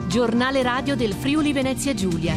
Giornale radio del Friuli Venezia Giulia.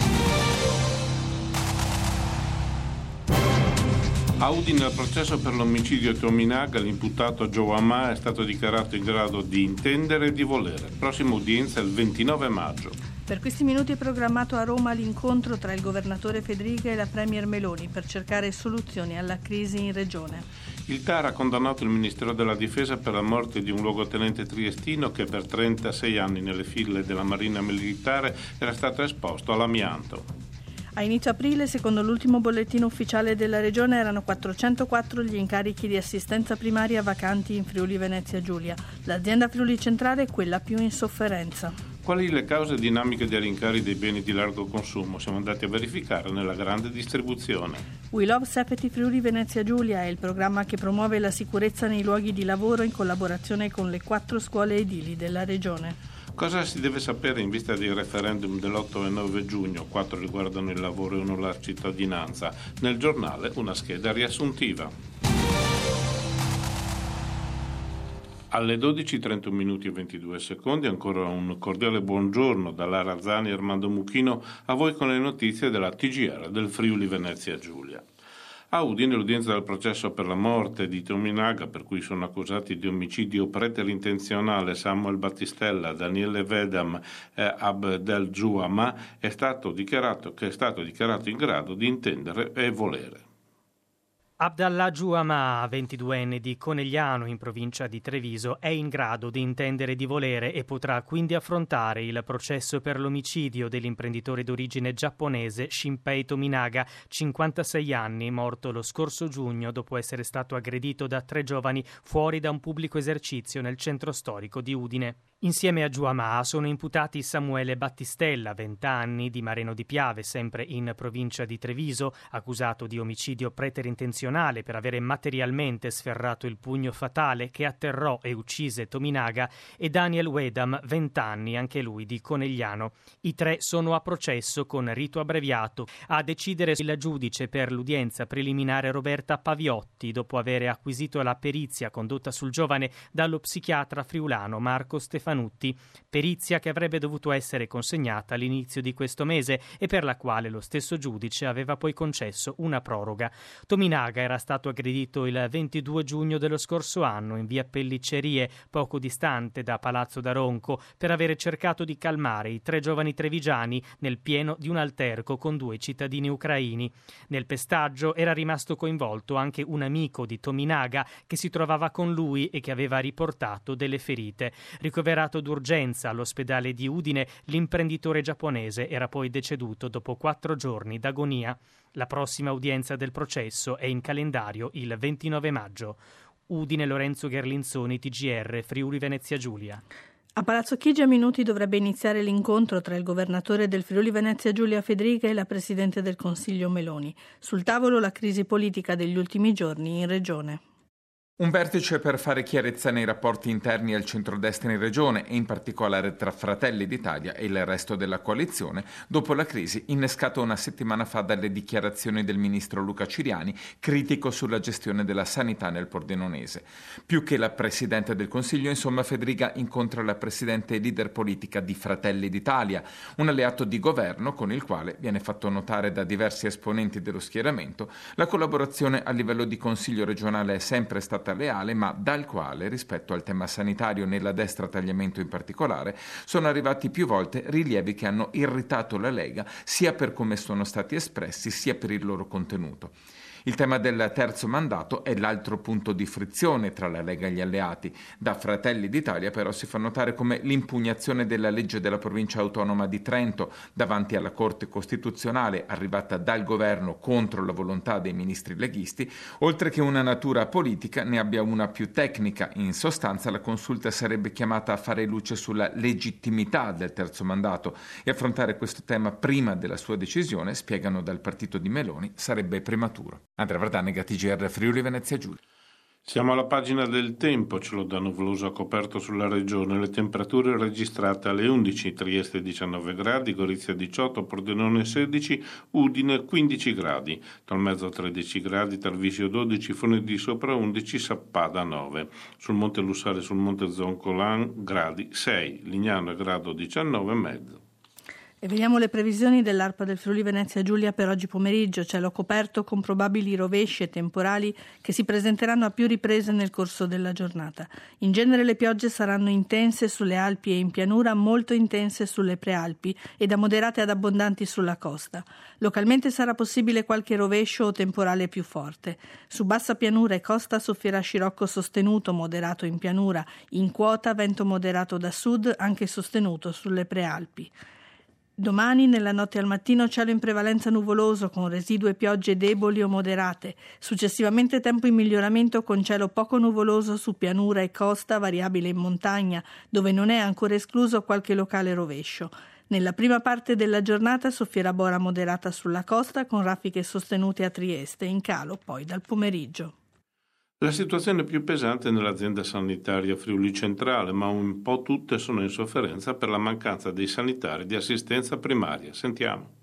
A Udine, al processo per l'omicidio Tominaga, l'imputato Joe Amà è stato dichiarato in grado di intendere e di volere. Prossima udienza il 29 maggio. Per questi minuti è programmato a Roma l'incontro tra il governatore Fedriga e la premier Meloni per cercare soluzioni alla crisi in regione. Il TAR ha condannato il Ministero della Difesa per la morte di un luogotenente triestino che per 36 anni nelle file della Marina Militare era stato esposto all'amianto. A inizio aprile, secondo l'ultimo bollettino ufficiale della regione, erano 404 gli incarichi di assistenza primaria vacanti in Friuli Venezia Giulia. L'azienda Friuli Centrale è quella più in sofferenza. Quali le cause dinamiche dei rincari dei beni di largo consumo? Siamo andati a verificare nella grande distribuzione. We Love Safety Friuli Venezia Giulia è il programma che promuove la sicurezza nei luoghi di lavoro in collaborazione con le 4 scuole edili della regione. Cosa si deve sapere in vista del referendum dell'8 e 9 giugno? 4 riguardano il lavoro e 1 la cittadinanza. Nel giornale una scheda riassuntiva. Alle 12:31 minuti e 22 secondi, ancora un cordiale buongiorno da Lara Arzani e Armando Mucchino a voi con le notizie della TGR del Friuli Venezia Giulia. A Udine l'udienza del processo per la morte di Tominaga, per cui sono accusati di omicidio preterintenzionale Samuel Battistella, Daniele Vedam e Abdel Jouama, è stato dichiarato in grado di intendere e volere. Abdallah Jouama, 22enne di Conegliano in provincia di Treviso, è in grado di intendere e di volere e potrà quindi affrontare il processo per l'omicidio dell'imprenditore d'origine giapponese Shinpei Tominaga, 56 anni, morto lo scorso giugno dopo essere stato aggredito da 3 giovani fuori da un pubblico esercizio nel centro storico di Udine. Insieme a Jouama sono imputati Samuele Battistella, 20 anni, di Mareno di Piave, sempre in provincia di Treviso, accusato di omicidio preterintenzionale per avere materialmente sferrato il pugno fatale che atterrò e uccise Tominaga, e Daniel Wedam, 20 anni, anche lui di Conegliano. I 3 sono a processo con rito abbreviato. A decidere il giudice per l'udienza preliminare Roberta Paviotti, dopo aver acquisito la perizia condotta sul giovane dallo psichiatra friulano Marco Stefanutti, perizia che avrebbe dovuto essere consegnata all'inizio di questo mese e per la quale lo stesso giudice aveva poi concesso una proroga. Tominaga era stato aggredito il 22 giugno dello scorso anno in via Pelliccerie, poco distante da Palazzo d'Aronco, per avere cercato di calmare i 3 giovani trevigiani nel pieno di un alterco con 2 cittadini ucraini. Nel pestaggio era rimasto coinvolto anche un amico di Tominaga che si trovava con lui e che aveva riportato delle ferite. Ricoverato d'urgenza all'ospedale di Udine, l'imprenditore giapponese era poi deceduto dopo 4 giorni d'agonia. La prossima udienza del processo è in calendario il 29 maggio. Udine, Lorenzo Gherlinzoni, TGR, Friuli Venezia Giulia. A Palazzo Chigi a minuti dovrebbe iniziare l'incontro tra il governatore del Friuli Venezia Giulia Fedriga e la Presidente del Consiglio Meloni. Sul tavolo la crisi politica degli ultimi giorni in regione. Un vertice per fare chiarezza nei rapporti interni al centrodestra in regione e in particolare tra Fratelli d'Italia e il resto della coalizione dopo la crisi innescata una settimana fa dalle dichiarazioni del ministro Luca Ciriani, critico sulla gestione della sanità nel Pordenonese. Più che la Presidente del Consiglio, insomma, Fedriga incontra la Presidente e leader politica di Fratelli d'Italia, un alleato di governo con il quale, viene fatto notare da diversi esponenti dello schieramento, la collaborazione a livello di Consiglio regionale è sempre stata leale, ma dal quale, rispetto al tema sanitario nella destra tagliamento in particolare, sono arrivati più volte rilievi che hanno irritato la Lega sia per come sono stati espressi sia per il loro contenuto. Il tema del terzo mandato è l'altro punto di frizione tra la Lega e gli alleati. Da Fratelli d'Italia però si fa notare come l'impugnazione della legge della provincia autonoma di Trento davanti alla Corte Costituzionale, arrivata dal governo contro la volontà dei ministri leghisti, oltre che una natura politica ne abbia una più tecnica. In sostanza la consulta sarebbe chiamata a fare luce sulla legittimità del terzo mandato e affrontare questo tema prima della sua decisione, spiegano dal partito di Meloni, sarebbe prematuro. Andrea Vardanega, TGR Friuli Venezia Giulia. Siamo alla pagina del tempo, cielo da nuvoloso ha coperto sulla regione, le temperature registrate alle 11, Trieste 19 gradi, Gorizia 18, Pordenone 16, Udine 15 gradi, Tolmezzo 13 gradi, Tarvisio 12, Forni di Sopra 11, Sappada 9, sul Monte Lussare e sul Monte Zoncolan gradi 6, Lignano e grado 19,5. E vediamo le previsioni dell'ARPA del Friuli Venezia Giulia per oggi pomeriggio. Cielo coperto con probabili rovesci e temporali che si presenteranno a più riprese nel corso della giornata. In genere le piogge saranno intense sulle Alpi e in pianura, molto intense sulle prealpi e da moderate ad abbondanti sulla costa. Localmente sarà possibile qualche rovescio o temporale più forte. Su bassa pianura e costa soffierà scirocco sostenuto, moderato in pianura. In quota vento moderato da sud, anche sostenuto sulle prealpi. Domani, nella notte al mattino, cielo in prevalenza nuvoloso con residue piogge deboli o moderate. Successivamente tempo in miglioramento con cielo poco nuvoloso su pianura e costa, variabile in montagna, dove non è ancora escluso qualche locale rovescio. Nella prima parte della giornata soffierà bora moderata sulla costa con raffiche sostenute a Trieste, in calo poi dal pomeriggio. La situazione più pesante è nell'azienda sanitaria Friuli Centrale, ma un po' tutte sono in sofferenza per la mancanza dei sanitari di assistenza primaria. Sentiamo.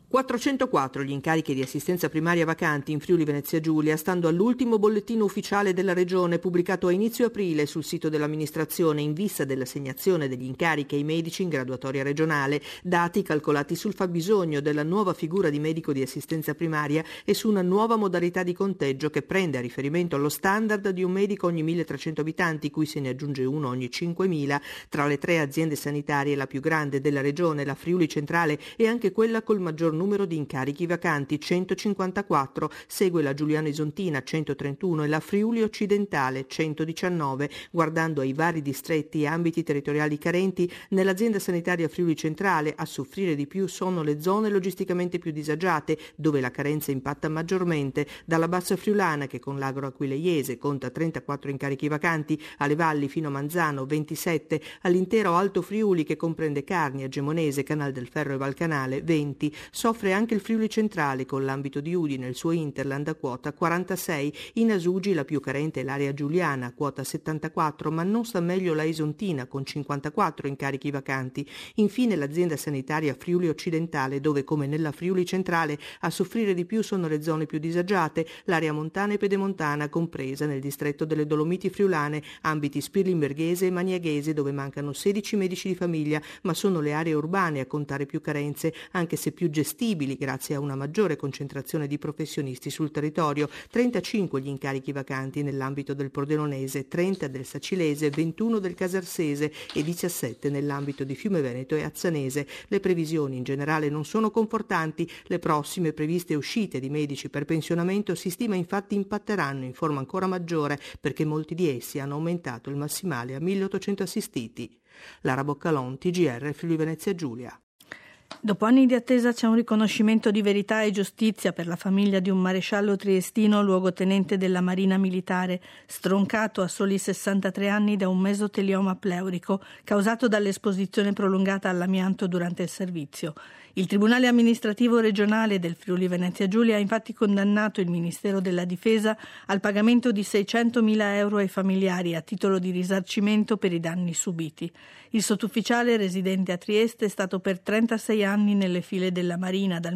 404 gli incarichi di assistenza primaria vacanti in Friuli Venezia Giulia, stando all'ultimo bollettino ufficiale della Regione pubblicato a inizio aprile sul sito dell'amministrazione in vista dell'assegnazione degli incarichi ai medici in graduatoria regionale, dati calcolati sul fabbisogno della nuova figura di medico di assistenza primaria e su una nuova modalità di conteggio che prende a riferimento allo standard di un medico ogni 1.300 abitanti, cui se ne aggiunge uno ogni 5.000. Tra le 3 aziende sanitarie, la più grande della Regione, la Friuli Centrale, è anche quella col maggior numero di incarichi vacanti, 154, segue la Giuliano Isontina, 131, e la Friuli Occidentale, 119. Guardando ai vari distretti e ambiti territoriali carenti, nell'azienda sanitaria Friuli Centrale a soffrire di più sono le zone logisticamente più disagiate, dove la carenza impatta maggiormente, dalla Bassa Friulana, che con l'Agro Aquileiese conta 34 incarichi vacanti, alle valli fino a Manzano 27, all'intero Alto Friuli, che comprende Carnia, Gemonese, Canal del Ferro e Valcanale 20. Soffre anche il Friuli Centrale con l'ambito di Udine, il suo Interland a quota 46, in Asugi la più carente è l'area giuliana a quota 74, ma non sta meglio la Isontina con 54 incarichi vacanti. Infine l'azienda sanitaria Friuli Occidentale, dove come nella Friuli Centrale a soffrire di più sono le zone più disagiate, l'area montana e pedemontana compresa nel distretto delle Dolomiti Friulane, ambiti Spirlimberghese e Maniaghese, dove mancano 16 medici di famiglia, ma sono le aree urbane a contare più carenze, anche se più gestibili grazie a una maggiore concentrazione di professionisti sul territorio. 35 gli incarichi vacanti nell'ambito del Pordenonese, 30 del Sacilese, 21 del Casarsese e 17 nell'ambito di Fiume Veneto e Azzanese. Le previsioni in generale non sono confortanti. Le prossime previste uscite di medici per pensionamento si stima infatti impatteranno in forma ancora maggiore, perché molti di essi hanno aumentato il massimale a 1.800 assistiti. Lara Boccalon, TGR Friuli Venezia Giulia. Dopo anni di attesa c'è un riconoscimento di verità e giustizia per la famiglia di un maresciallo triestino, luogotenente della Marina Militare, stroncato a soli 63 anni da un mesotelioma pleurico causato dall'esposizione prolungata all'amianto durante il servizio. Il Tribunale amministrativo regionale del Friuli Venezia Giulia ha infatti condannato il Ministero della Difesa al pagamento di 600.000 euro ai familiari a titolo di risarcimento per i danni subiti. Il sottufficiale residente a Trieste è stato per 36 anni nelle file della Marina dal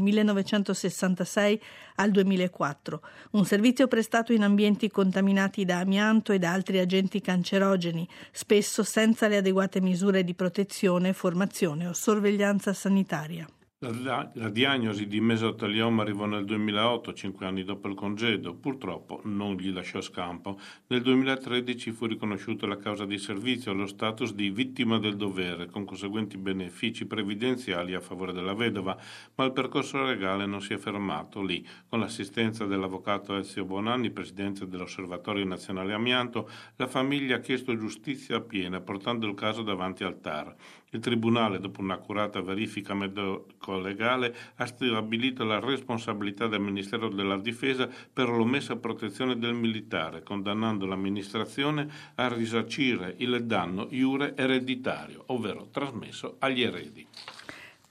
1966 al 2004, un servizio prestato in ambienti contaminati da amianto e da altri agenti cancerogeni, spesso senza le adeguate misure di protezione, formazione o sorveglianza sanitaria. La diagnosi di mesotelioma arrivò nel 2008, 5 anni dopo il congedo. Purtroppo non gli lasciò scampo. Nel 2013 fu riconosciuta la causa di servizio allo status di vittima del dovere, con conseguenti benefici previdenziali a favore della vedova, ma il percorso legale non si è fermato lì. Con l'assistenza dell'avvocato Ezio Bonanni, presidente dell'Osservatorio Nazionale Amianto, la famiglia ha chiesto giustizia piena, portando il caso davanti al TAR. Il Tribunale, dopo un'accurata verifica medico-legale, ha stabilito la responsabilità del Ministero della Difesa per l'omessa protezione del militare, condannando l'amministrazione a risarcire il danno iure ereditario, ovvero trasmesso agli eredi.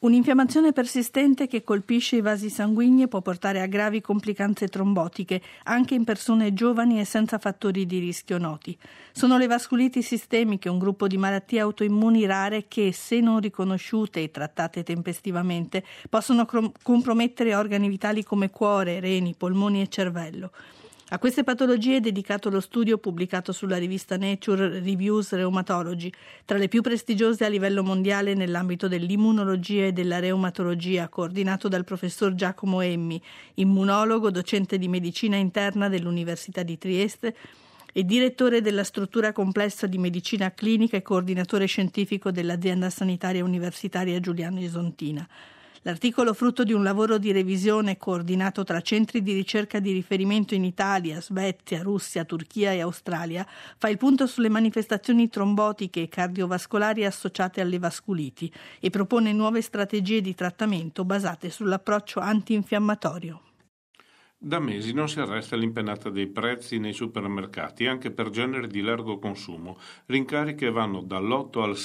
Un'infiammazione persistente che colpisce i vasi sanguigni può portare a gravi complicanze trombotiche, anche in persone giovani e senza fattori di rischio noti. Sono le vasculiti sistemiche, un gruppo di malattie autoimmuni rare che, se non riconosciute e trattate tempestivamente, possono compromettere organi vitali come cuore, reni, polmoni e cervello. A queste patologie è dedicato lo studio pubblicato sulla rivista Nature Reviews Rheumatology, tra le più prestigiose a livello mondiale nell'ambito dell'immunologia e della reumatologia, coordinato dal professor Giacomo Emmi, immunologo, docente di medicina interna dell'Università di Trieste e direttore della struttura complessa di medicina clinica e coordinatore scientifico dell'azienda sanitaria universitaria Giuliano Isontina. L'articolo, frutto di un lavoro di revisione coordinato tra centri di ricerca di riferimento in Italia, Svezia, Russia, Turchia e Australia, fa il punto sulle manifestazioni trombotiche e cardiovascolari associate alle vasculiti e propone nuove strategie di trattamento basate sull'approccio antinfiammatorio. Da mesi non si arresta l'impennata dei prezzi nei supermercati, anche per generi di largo consumo, rincari che vanno dall'8 al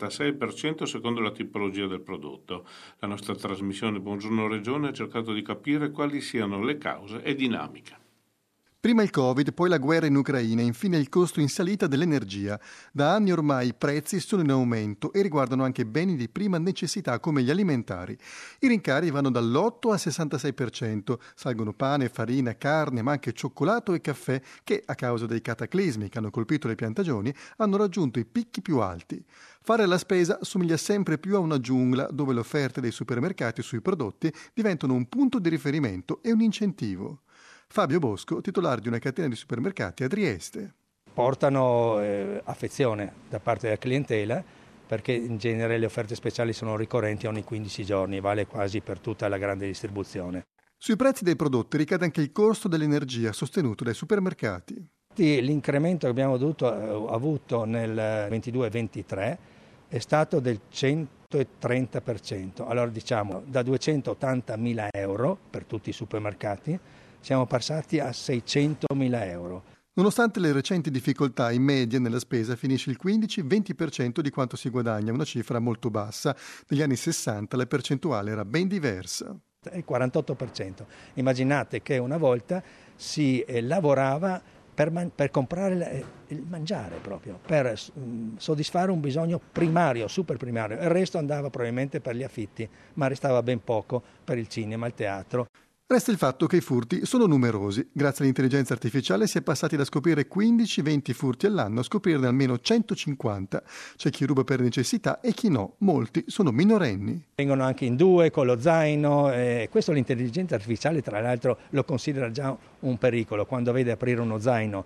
66% secondo la tipologia del prodotto. La nostra trasmissione Buongiorno Regione ha cercato di capire quali siano le cause e dinamiche. Prima il Covid, poi la guerra in Ucraina e infine il costo in salita dell'energia. Da anni ormai i prezzi sono in aumento e riguardano anche beni di prima necessità come gli alimentari. I rincari vanno dall'8 al 66%, salgono pane, farina, carne, ma anche cioccolato e caffè che, a causa dei cataclismi che hanno colpito le piantagioni, hanno raggiunto i picchi più alti. Fare la spesa somiglia sempre più a una giungla dove le offerte dei supermercati sui prodotti diventano un punto di riferimento e un incentivo. Fabio Bosco, titolare di una catena di supermercati a Trieste. Portano affezione da parte della clientela perché in genere le offerte speciali sono ricorrenti ogni 15 giorni, vale quasi per tutta la grande distribuzione. Sui prezzi dei prodotti ricade anche il costo dell'energia sostenuto dai supermercati. L'incremento che abbiamo avuto nel 22-23 è stato del 130%, allora diciamo da 280.000 euro per tutti i supermercati siamo passati a 600.000 euro. Nonostante le recenti difficoltà, in media nella spesa finisce il 15-20% di quanto si guadagna, una cifra molto bassa. Negli anni 60 la percentuale era ben diversa. Il 48%. Immaginate che una volta si lavorava per comprare il mangiare proprio, per soddisfare un bisogno primario, super primario. Il resto andava probabilmente per gli affitti, ma restava ben poco per il cinema, il teatro. Resta il fatto che i furti sono numerosi. Grazie all'intelligenza artificiale si è passati da scoprire 15-20 furti all'anno a scoprirne almeno 150. C'è chi ruba per necessità e chi no. Molti sono minorenni. Vengono anche in due con lo zaino. Questo l'intelligenza artificiale tra l'altro lo considera già un pericolo. Quando vede aprire uno zaino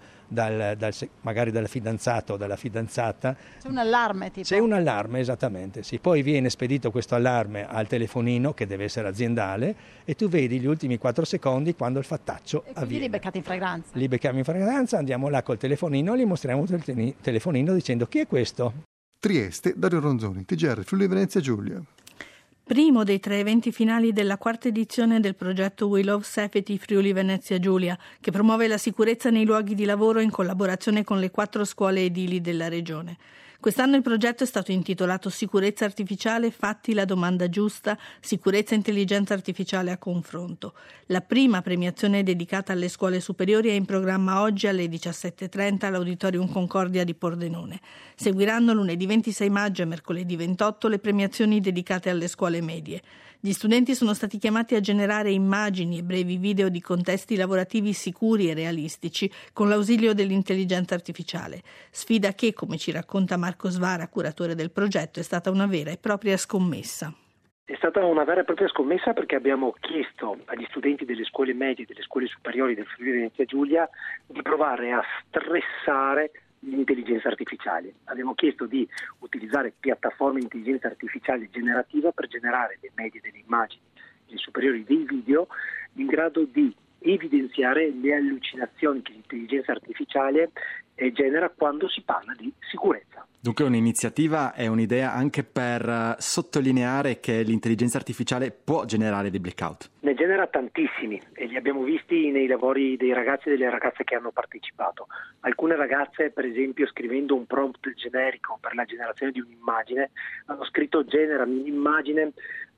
magari dal fidanzato o dalla fidanzata. C'è un allarme tipo? C'è un allarme, esattamente, sì. Poi viene spedito questo allarme al telefonino che deve essere aziendale e tu vedi gli ultimi 4 secondi quando il fattaccio avviene. Li beccate in fragranza? Li becchiamo in fragranza, andiamo là col telefonino, gli mostriamo il telefonino dicendo chi è questo? Trieste, Dario Ronzoni, TGR Friuli Venezia Giulia. Primo dei 3 eventi finali della 4ª edizione del progetto We Love Safety Friuli Venezia Giulia, che promuove la sicurezza nei luoghi di lavoro in collaborazione con le 4 scuole edili della regione. Quest'anno il progetto è stato intitolato Sicurezza artificiale, fatti la domanda giusta, sicurezza e intelligenza artificiale a confronto. La prima premiazione dedicata alle scuole superiori è in programma oggi alle 17.30 all'Auditorium Concordia di Pordenone. Seguiranno lunedì 26 maggio e mercoledì 28 le premiazioni dedicate alle scuole medie. Gli studenti sono stati chiamati a generare immagini e brevi video di contesti lavorativi sicuri e realistici con l'ausilio dell'intelligenza artificiale. Sfida che, come ci racconta Marco Svara, curatore del progetto, è stata una vera e propria scommessa. È stata una vera e propria scommessa perché abbiamo chiesto agli studenti delle scuole medie e delle scuole superiori del Friuli Venezia Giulia di provare a stressare l'intelligenza artificiale. Abbiamo chiesto di utilizzare piattaforme di intelligenza artificiale generativa per generare le medie delle immagini, le superiori dei video, in grado di evidenziare le allucinazioni che l'intelligenza artificiale genera quando si parla di sicurezza. Dunque un'iniziativa è un'idea anche per sottolineare che l'intelligenza artificiale può generare dei blackout. Ne genera tantissimi e li abbiamo visti nei lavori dei ragazzi e delle ragazze che hanno partecipato. Alcune ragazze, per esempio, scrivendo un prompt generico per la generazione di un'immagine, hanno scritto generami un'immagine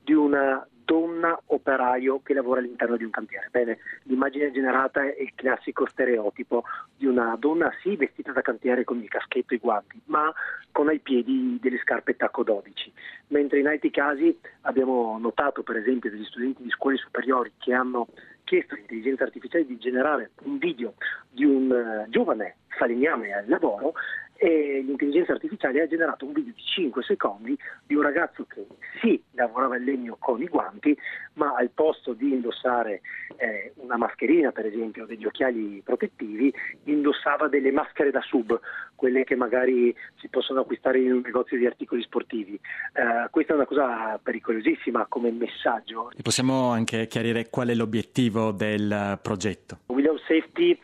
di una donna operaio che lavora all'interno di un cantiere. Bene, l'immagine generata è il classico stereotipo di una donna sì vestita da cantiere con il caschetto e i guanti, ma con ai piedi delle scarpe tacco 12, mentre in altri casi abbiamo notato per esempio degli studenti di scuole superiori che hanno chiesto all'intelligenza artificiale di generare un video di un giovane falegname al lavoro, e l'intelligenza artificiale ha generato un video di 5 secondi di un ragazzo che sì lavorava il legno con i guanti, ma al posto di indossare una mascherina per esempio o degli occhiali protettivi indossava delle maschere da sub, quelle che magari si possono acquistare in un negozio di articoli sportivi. Questa è una cosa pericolosissima come messaggio. E possiamo anche chiarire qual è l'obiettivo del progetto? Willow Safety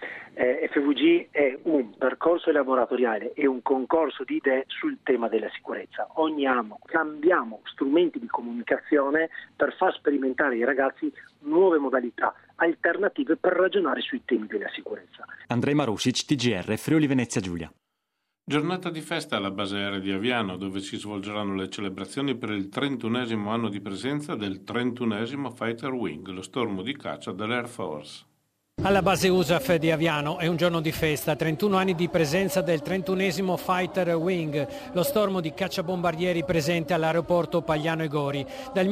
FVG è un percorso laboratoriale e un concorso di idee sul tema della sicurezza. Ogni anno cambiamo strumenti di comunicazione per far sperimentare ai ragazzi nuove modalità alternative per ragionare sui temi della sicurezza. Andrej Marusic, TGR, Friuli Venezia Giulia. Giornata di festa alla base aerea di Aviano, dove si svolgeranno le celebrazioni per il 31esimo anno di presenza del 31esimo Fighter Wing, lo stormo di caccia dell'Air Force. Alla base USAF di Aviano è un giorno di festa, 31 anni di presenza del 31esimo Fighter Wing, lo stormo di cacciabombardieri presente all'aeroporto Pagliano e Gori. Dal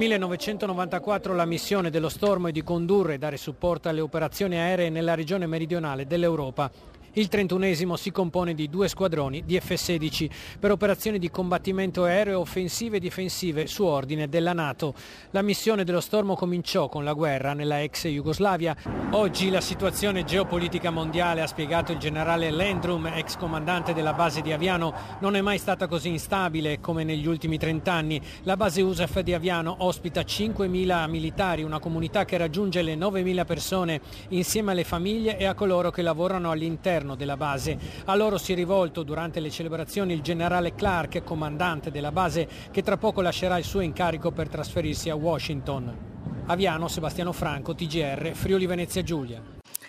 1994 la missione dello stormo è di condurre e dare supporto alle operazioni aeree nella regione meridionale dell'Europa. Il 31esimo si compone di 2 squadroni di F-16 per operazioni di combattimento aereo offensive e difensive su ordine della NATO. La missione dello stormo cominciò con la guerra nella ex Jugoslavia. Oggi la situazione geopolitica mondiale, ha spiegato il generale Landrum, ex comandante della base di Aviano, non è mai stata così instabile come negli ultimi 30 anni. La base USAF di Aviano ospita 5.000 militari, una comunità che raggiunge le 9.000 persone, insieme alle famiglie e a coloro che lavorano all'interno della base. A loro si è rivolto durante le celebrazioni il generale Clark, comandante della base, che tra poco lascerà il suo incarico per trasferirsi a Washington. Aviano, Sebastiano Franco, TGR, Friuli Venezia Giulia.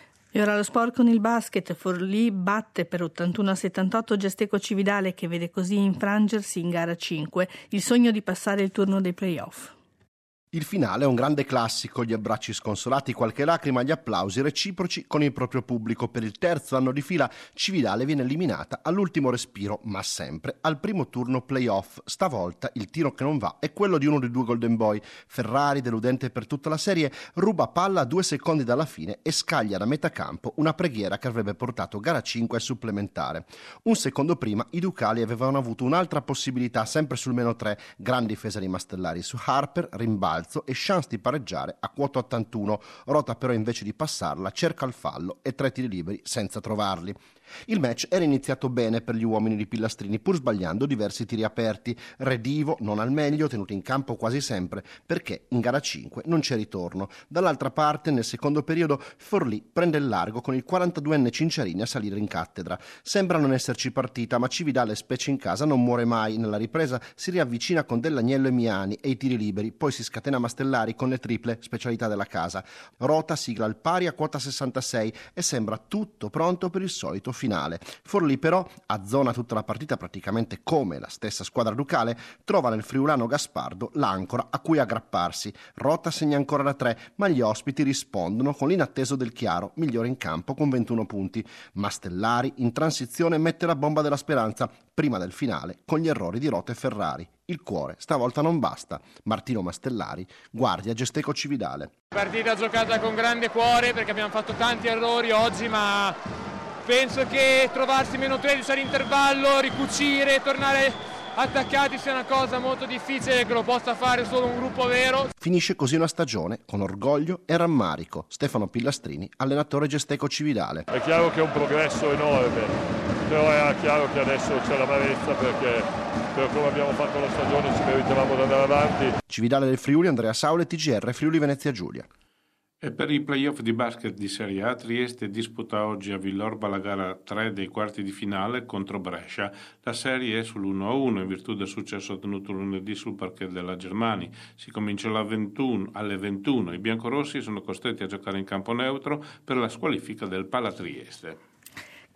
E ora lo sport con il basket. Forlì batte per 81-78 Gesteco Cividale, che vede così infrangersi in gara 5 il sogno di passare il turno dei play-off. Il finale è un grande classico, gli abbracci sconsolati, qualche lacrima, gli applausi reciproci con il proprio pubblico. Per il terzo anno di fila Cividale viene eliminata all'ultimo respiro, ma sempre al primo turno playoff. Stavolta il tiro che non va è quello di uno dei 2 Golden Boy. Ferrari, deludente per tutta la serie, ruba palla a 2 secondi dalla fine e scaglia da metà campo una preghiera che avrebbe portato gara 5 al supplementare. Un secondo prima i Ducali avevano avuto un'altra possibilità, sempre sul -3, gran difesa di Mastellari su Harper, rimbalzo e chance di pareggiare a quota 81. Rota però invece di passarla cerca il fallo e 3 tiri liberi senza trovarli. Il match era iniziato bene per gli uomini di Pillastrini, pur sbagliando diversi tiri aperti. Redivo non al meglio, tenuto in campo quasi sempre, perché in gara 5 non c'è ritorno. Dall'altra parte, nel secondo periodo, Forlì prende il largo con il 42enne Cinciarini a salire in cattedra. Sembra non esserci partita, ma Cividale, specie in casa, non muore mai. Nella ripresa si riavvicina con Dell'Agnello e Miani e i tiri liberi, poi si scatena Mastellari con le triple, specialità della casa. Rota sigla il pari a quota 66 e sembra tutto pronto per il solito finale. Forlì però azzona tutta la partita praticamente come la stessa squadra ducale, trova nel friulano Gaspardo l'ancora a cui aggrapparsi. Rota segna ancora da 3, ma gli ospiti rispondono con l'inatteso Del Chiaro, migliore in campo con 21 punti. Mastellari in transizione mette la bomba della speranza prima del finale con gli errori di Rota e Ferrari. Il cuore stavolta non basta. Martino Mastellari, guardia Gesteco Cividale. Partita giocata con grande cuore perché abbiamo fatto tanti errori oggi, ma penso che trovarsi -13 all'intervallo, ricucire, tornare attaccati sia una cosa molto difficile che lo possa fare solo un gruppo vero. Finisce così una stagione con orgoglio e rammarico. Stefano Pillastrini, allenatore Gesteco Cividale. È chiaro che è un progresso enorme, però è chiaro che adesso c'è l'amarezza perché per come abbiamo fatto la stagione ci meritavamo di andare avanti. Cividale del Friuli, Andrea Saule, TGR, Friuli Venezia Giulia. E per i playoff di basket di Serie A, Trieste disputa oggi a Villorba la gara 3 dei quarti di finale contro Brescia. La serie è sull'1-1 in virtù del successo ottenuto lunedì sul parquet della Germani. Si comincia alle 21. I biancorossi sono costretti a giocare in campo neutro per la squalifica del Pala Trieste.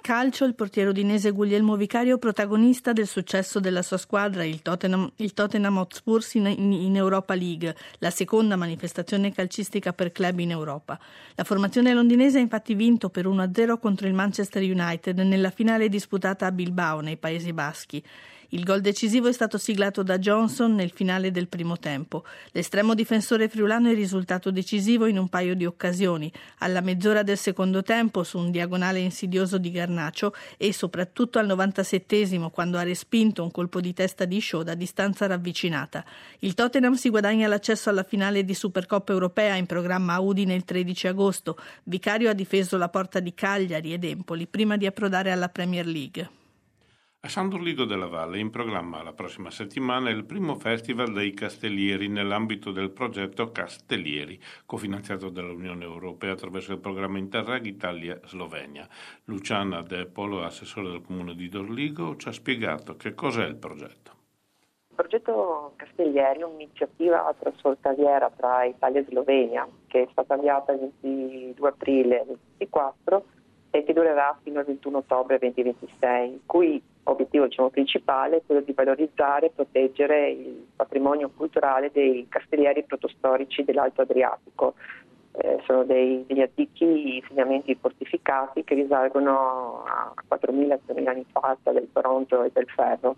Calcio, il portiere udinese Guglielmo Vicario, protagonista del successo della sua squadra, il Tottenham Hotspur in Europa League, la seconda manifestazione calcistica per club in Europa. La formazione londinese ha infatti vinto per 1-0 contro il Manchester United nella finale disputata a Bilbao, nei Paesi Baschi. Il gol decisivo è stato siglato da Johnson nel finale del primo tempo. L'estremo difensore friulano è risultato decisivo in un paio di occasioni, alla mezz'ora del secondo tempo su un diagonale insidioso di Garnacho e soprattutto al 97esimo quando ha respinto un colpo di testa di Shaw da distanza ravvicinata. Il Tottenham si guadagna l'accesso alla finale di Supercoppa europea in programma a Udine il 13 agosto. Vicario ha difeso la porta di Cagliari ed Empoli prima di approdare alla Premier League. A San Dorligo della Valle è in programma la prossima settimana il primo festival dei castellieri nell'ambito del progetto Castellieri, cofinanziato dall'Unione Europea attraverso il programma Interreg Italia-Slovenia. Luciana De Polo, assessore del Comune di Dorligo, ci ha spiegato che cos'è il progetto. Il progetto Castellieri è un'iniziativa trasfrontaliera tra Italia e Slovenia che è stata avviata il 22 aprile 2024 e che durerà fino al 21 ottobre 2026, in cui obiettivo principale è quello di valorizzare e proteggere il patrimonio culturale dei castellieri protostorici dell'Alto Adriatico. Sono degli antichi insediamenti fortificati che risalgono a 4.000-3.000 anni fa del bronzo e del ferro.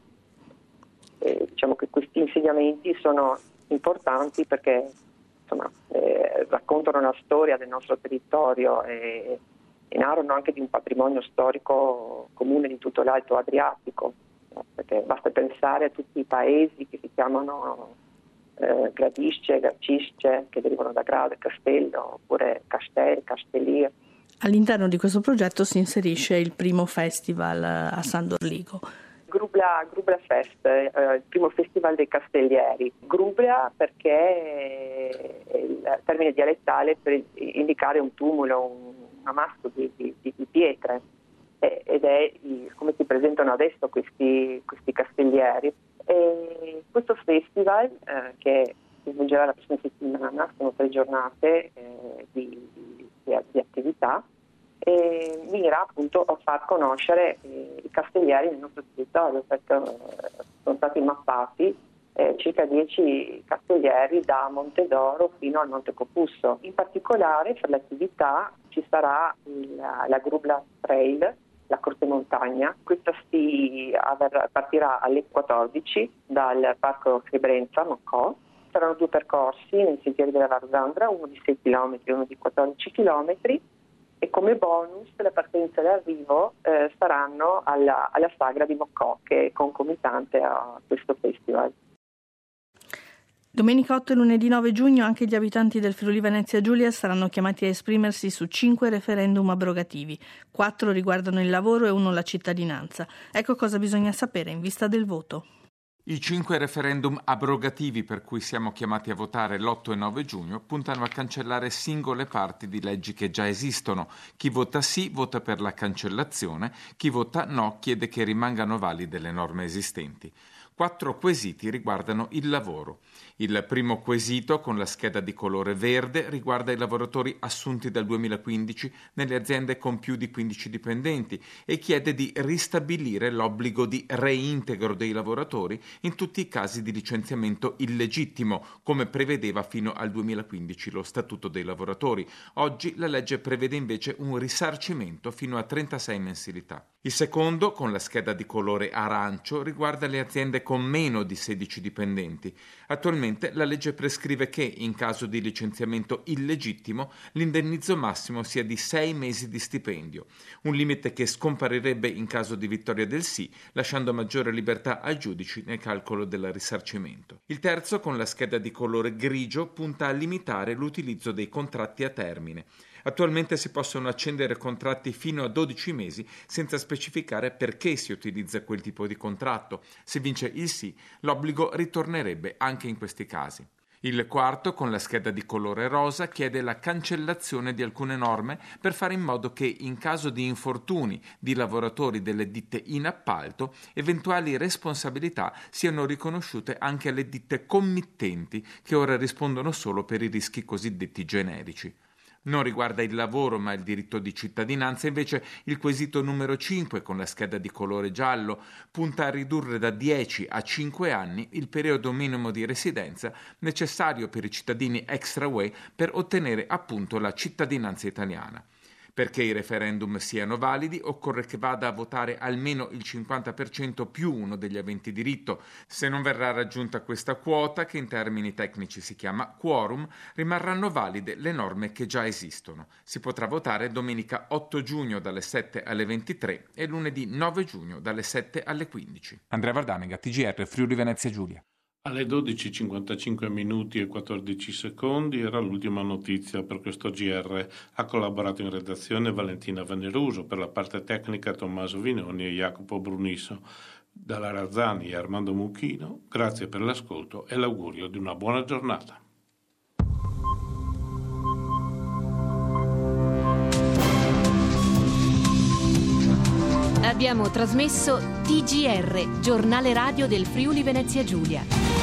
Diciamo che questi insediamenti sono importanti perché raccontano la storia del nostro territorio e narrano anche di un patrimonio storico comune di tutto l'Alto Adriatico, perché basta pensare a tutti i paesi che si chiamano Gradisce, Garcisce, che derivano da grado, castello, oppure Castel, Castellir. All'interno di questo progetto si inserisce il primo festival a San Dorligo. Grubla Fest, il primo festival dei castellieri. Grubla perché è il termine dialettale per indicare un tumulo, un ammasso di pietre, ed è come si presentano adesso questi castellieri. E questo festival che si svolgerà la prossima settimana, sono 3 giornate di attività, e mira appunto a far conoscere i castellieri nel nostro territorio, perché sono stati mappati circa 10 castellieri da Montedoro fino al Monte Copusso. In particolare per l'attività ci sarà la Grubla Trail, la corte montagna. Questa partirà alle 14 dal parco Frebrenza, Moccò. Saranno 2 percorsi nei sentieri della Varzandra, uno di 6 km e uno di 14 km, e come bonus la partenza e l'arrivo saranno alla sagra di Moccò, che è concomitante a questo festival. Domenica 8 e lunedì 9 giugno anche gli abitanti del Friuli Venezia Giulia saranno chiamati a esprimersi su 5 referendum abrogativi. 4 riguardano il lavoro e 1 la cittadinanza. Ecco cosa bisogna sapere in vista del voto. I 5 referendum abrogativi per cui siamo chiamati a votare l'8 e 9 giugno puntano a cancellare singole parti di leggi che già esistono. Chi vota sì vota per la cancellazione, chi vota no chiede che rimangano valide le norme esistenti. 4 quesiti riguardano il lavoro. Il primo quesito, con la scheda di colore verde, riguarda i lavoratori assunti dal 2015 nelle aziende con più di 15 dipendenti e chiede di ristabilire l'obbligo di reintegro dei lavoratori in tutti i casi di licenziamento illegittimo, come prevedeva fino al 2015 lo Statuto dei lavoratori. Oggi la legge prevede invece un risarcimento fino a 36 mensilità. Il secondo, con la scheda di colore arancio, riguarda le aziende con meno di 16 dipendenti. Attualmente la legge prescrive che, in caso di licenziamento illegittimo, l'indennizzo massimo sia di 6 mesi di stipendio, un limite che scomparirebbe in caso di vittoria del sì, lasciando maggiore libertà ai giudici nel calcolo del risarcimento. Il terzo, con la scheda di colore grigio, punta a limitare l'utilizzo dei contratti a termine. Attualmente si possono accendere contratti fino a 12 mesi senza specificare perché si utilizza quel tipo di contratto. Se vince il sì, l'obbligo ritornerebbe anche in questi casi. Il quarto, con la scheda di colore rosa, chiede la cancellazione di alcune norme per fare in modo che, in caso di infortuni di lavoratori delle ditte in appalto, eventuali responsabilità siano riconosciute anche alle ditte committenti, che ora rispondono solo per i rischi cosiddetti generici. Non riguarda il lavoro ma il diritto di cittadinanza. Invece il quesito numero 5, con la scheda di colore giallo, punta a ridurre da 10 a 5 anni il periodo minimo di residenza necessario per i cittadini extraway per ottenere appunto la cittadinanza italiana. Perché i referendum siano validi occorre che vada a votare almeno il 50% più uno degli aventi diritto. Se non verrà raggiunta questa quota, che in termini tecnici si chiama quorum, rimarranno valide le norme che già esistono. Si potrà votare domenica 8 giugno dalle 7 alle 23 e lunedì 9 giugno dalle 7 alle 15. Andrea Vardamega, TGR Friuli Venezia Giulia. Alle 12:55 minuti e 14 secondi era l'ultima notizia per questo GR. Ha collaborato in redazione Valentina Veneruso, per la parte tecnica Tommaso Vinoni e Jacopo Brunisso. Dalla Razzani e Armando Mucchino, grazie per l'ascolto e l'augurio di una buona giornata. Abbiamo trasmesso TGR, giornale radio del Friuli Venezia Giulia.